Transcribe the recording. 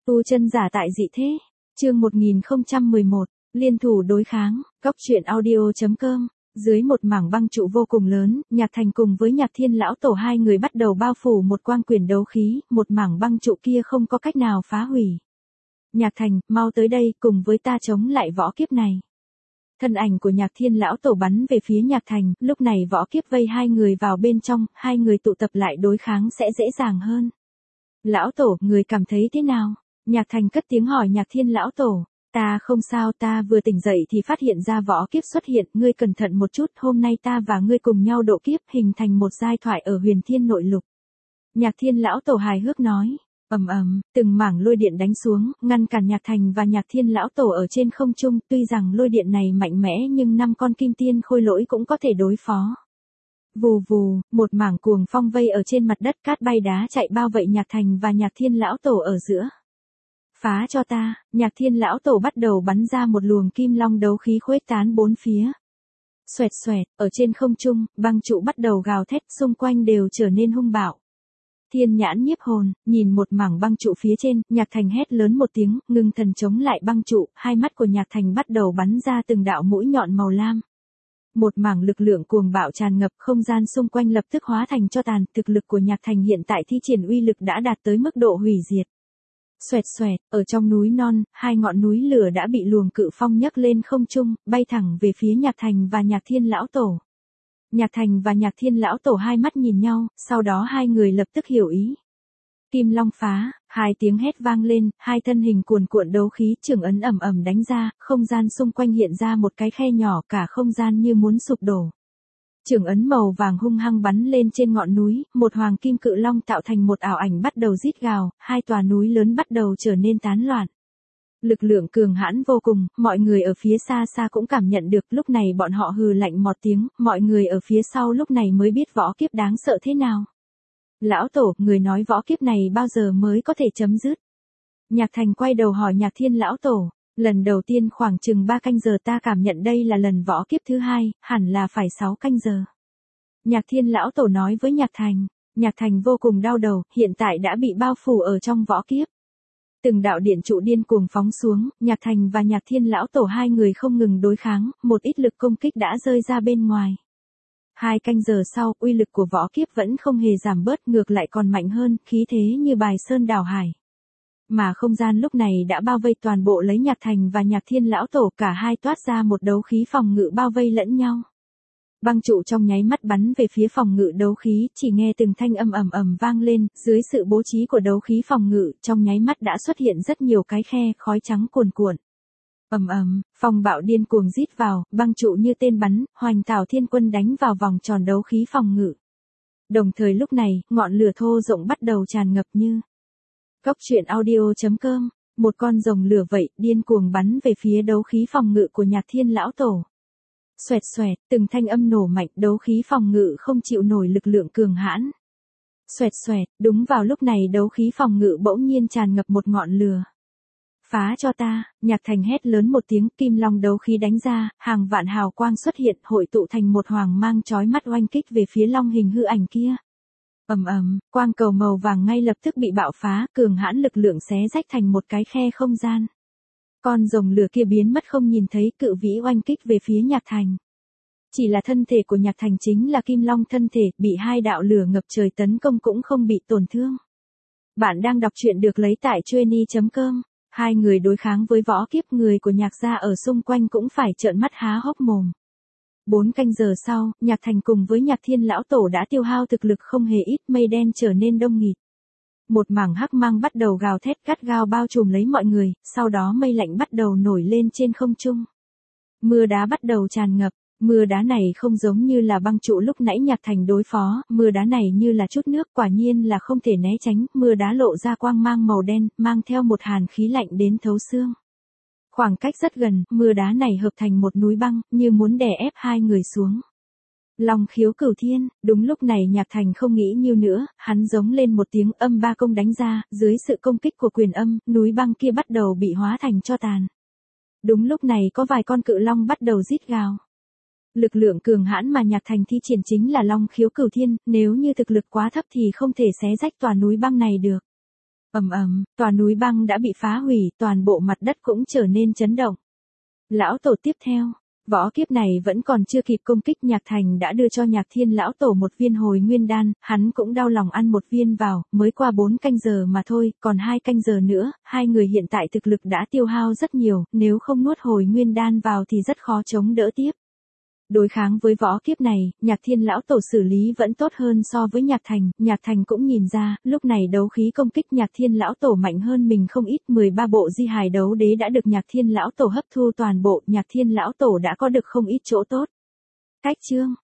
Tu chân giả tại dị thế. Chương 1011, liên thủ đối kháng, góc truyện audio.com. Dưới một mảng băng trụ vô cùng lớn, Nhạc Thành cùng với Nhạc Thiên lão tổ hai người bắt đầu bao phủ một quang quyển đấu khí, một mảng băng trụ kia không có cách nào phá hủy. Nhạc Thành, mau tới đây, cùng với ta chống lại võ kiếp này. Thân ảnh của Nhạc Thiên lão tổ bắn về phía Nhạc Thành, lúc này võ kiếp vây hai người vào bên trong, hai người tụ tập lại đối kháng sẽ dễ dàng hơn. Lão tổ, người cảm thấy thế nào? Nhạc Thành cất tiếng hỏi Nhạc Thiên lão tổ. Ta không sao, ta vừa tỉnh dậy thì phát hiện ra võ kiếp xuất hiện, ngươi cẩn thận một chút, hôm nay ta và ngươi cùng nhau độ kiếp, hình thành một giai thoại ở Huyền Thiên nội lục. Nhạc Thiên lão tổ hài hước nói. Từng mảng lôi điện đánh xuống, ngăn cản Nhạc Thành và Nhạc Thiên lão tổ ở trên không trung, tuy rằng lôi điện này mạnh mẽ nhưng 5 con kim tiên khôi lỗi cũng có thể đối phó. Vù vù, một mảng cuồng phong vây ở trên mặt đất, cát bay đá chạy bao vây Nhạc Thành và Nhạc Thiên lão tổ ở giữa. Phá cho ta, Nhạc Thiên lão tổ bắt đầu bắn ra một luồng kim long đấu khí khuếch tán bốn phía. Xoẹt xoẹt, ở trên không trung, băng trụ bắt đầu gào thét, xung quanh đều trở nên hung bạo. Thiên nhãn nhiếp hồn, nhìn một mảng băng trụ phía trên, Nhạc Thành hét lớn một tiếng, ngưng thần chống lại băng trụ, hai mắt của Nhạc Thành bắt đầu bắn ra từng đạo mũi nhọn màu lam. Một mảng lực lượng cuồng bạo tràn ngập, không gian xung quanh lập tức hóa thành tro tàn, thực lực của Nhạc Thành hiện tại thi triển uy lực đã đạt tới mức độ hủy diệt. Xoẹt xoẹt, ở trong núi non, hai ngọn núi lửa đã bị luồng cự phong nhấc lên không trung, bay thẳng về phía Nhạc Thành và Nhạc Thiên lão tổ. Nhạc Thành và Nhạc Thiên lão tổ hai mắt nhìn nhau, sau đó hai người lập tức hiểu ý. Kim long phá, hai tiếng hét vang lên, hai thân hình cuồn cuộn đấu khí trường ấn ầm ầm đánh ra, không gian xung quanh hiện ra một cái khe nhỏ, cả không gian như muốn sụp đổ. Trường ấn màu vàng hung hăng bắn lên trên ngọn núi, một hoàng kim cự long tạo thành một ảo ảnh bắt đầu rít gào, hai tòa núi lớn bắt đầu trở nên tán loạn. Lực lượng cường hãn vô cùng, mọi người ở phía xa xa cũng cảm nhận được, lúc này bọn họ hừ lạnh một tiếng, mọi người ở phía sau lúc này mới biết võ kiếp đáng sợ thế nào. Lão tổ, người nói võ kiếp này bao giờ mới có thể chấm dứt? Nhạc Thành quay đầu hỏi Nhạc Thiên lão tổ. Lần đầu tiên khoảng chừng 3 canh giờ, ta cảm nhận đây là lần võ kiếp thứ hai, hẳn là phải 6 canh giờ. Nhạc Thiên lão tổ nói với Nhạc Thành. Nhạc Thành vô cùng đau đầu, hiện tại đã bị bao phủ ở trong võ kiếp. Từng đạo điện trụ điên cuồng phóng xuống, Nhạc Thành và Nhạc Thiên lão tổ hai người không ngừng đối kháng, một ít lực công kích đã rơi ra bên ngoài. 2 canh giờ sau, uy lực của võ kiếp vẫn không hề giảm bớt, ngược lại còn mạnh hơn, khí thế như bài sơn đảo hải. Mà không gian lúc này đã bao vây toàn bộ lấy Nhạc Thành và Nhạc Thiên lão tổ, cả hai toát ra một đấu khí phòng ngự bao vây lẫn nhau. Băng trụ trong nháy mắt bắn về phía phòng ngự đấu khí, chỉ nghe từng thanh âm ầm ầm vang lên, dưới sự bố trí của đấu khí phòng ngự, trong nháy mắt đã xuất hiện rất nhiều cái khe, khói trắng cuồn cuộn. Phong bạo điên cuồng rít vào, băng trụ như tên bắn, Hoành Tảo Thiên Quân đánh vào vòng tròn đấu khí phòng ngự. Đồng thời lúc này, ngọn lửa thô rộng bắt đầu tràn ngập như góc truyện audio.com, một con rồng lửa vậy, điên cuồng bắn về phía đấu khí phòng ngự của Nhạc Thiên lão tổ. Xoẹt xoẹt, từng thanh âm nổ mạnh, đấu khí phòng ngự không chịu nổi lực lượng cường hãn. Xoẹt xoẹt, đúng vào lúc này đấu khí phòng ngự bỗng nhiên tràn ngập một ngọn lửa. Phá cho ta, Nhạc Thành hét lớn một tiếng, kim long đấu khí đánh ra, hàng vạn hào quang xuất hiện, hội tụ thành một hoàng mang chói mắt oanh kích về phía long hình hư ảnh kia. Quang cầu màu vàng ngay lập tức bị bạo phá, cường hãn lực lượng xé rách thành một cái khe không gian. Con rồng lửa kia biến mất không nhìn thấy, cự vĩ oanh kích về phía Nhạc Thành. Chỉ là thân thể của Nhạc Thành chính là kim long thân thể, bị hai đạo lửa ngập trời tấn công cũng không bị tổn thương. Bạn đang đọc truyện được lấy tại Chueny.com. Hai người đối kháng với võ kiếp, người của Nhạc gia ở xung quanh cũng phải trợn mắt há hốc mồm. 4 canh giờ sau, Nhạc Thành cùng với Nhạc Thiên lão tổ đã tiêu hao thực lực không hề ít, mây đen trở nên đông nghịt. Một mảng hắc mang bắt đầu gào thét gắt gao bao trùm lấy mọi người, sau đó mây lạnh bắt đầu nổi lên trên không trung. Mưa đá bắt đầu tràn ngập, mưa đá này không giống như là băng trụ lúc nãy Nhạc Thành đối phó, mưa đá này như là chút nước, quả nhiên là không thể né tránh, mưa đá lộ ra quang mang màu đen, mang theo một hàn khí lạnh đến thấu xương. Khoảng cách rất gần, mưa đá này hợp thành một núi băng, như muốn đè ép hai người xuống. Long khiếu cửu thiên, đúng lúc này Nhạc Thành không nghĩ nhiều nữa, hắn giống lên một tiếng, âm ba công đánh ra, dưới sự công kích của quyền âm, núi băng kia bắt đầu bị hóa thành tro tàn. Đúng lúc này có vài con cự long bắt đầu rít gào. Lực lượng cường hãn mà Nhạc Thành thi triển chính là long khiếu cửu thiên, nếu như thực lực quá thấp thì không thể xé rách tòa núi băng này được. Ầm ầm, tòa núi băng đã bị phá hủy, toàn bộ mặt đất cũng trở nên chấn động. Lão tổ tiếp theo, võ kiếp này vẫn còn chưa kịp công kích Nhạc Thành đã đưa cho Nhạc Thiên lão tổ một viên hồi nguyên đan, hắn cũng đau lòng ăn một viên vào, mới qua 4 canh giờ mà thôi, còn 2 canh giờ nữa, hai người hiện tại thực lực đã tiêu hao rất nhiều, nếu không nuốt hồi nguyên đan vào thì rất khó chống đỡ tiếp. Đối kháng với võ kiếp này, Nhạc Thiên lão tổ xử lý vẫn tốt hơn so với Nhạc Thành cũng nhìn ra, lúc này đấu khí công kích Nhạc Thiên lão tổ mạnh hơn mình không ít, 13 bộ di hài đấu đế đã được Nhạc Thiên lão tổ hấp thu toàn bộ, Nhạc Thiên lão tổ đã có được không ít chỗ tốt. Cách chương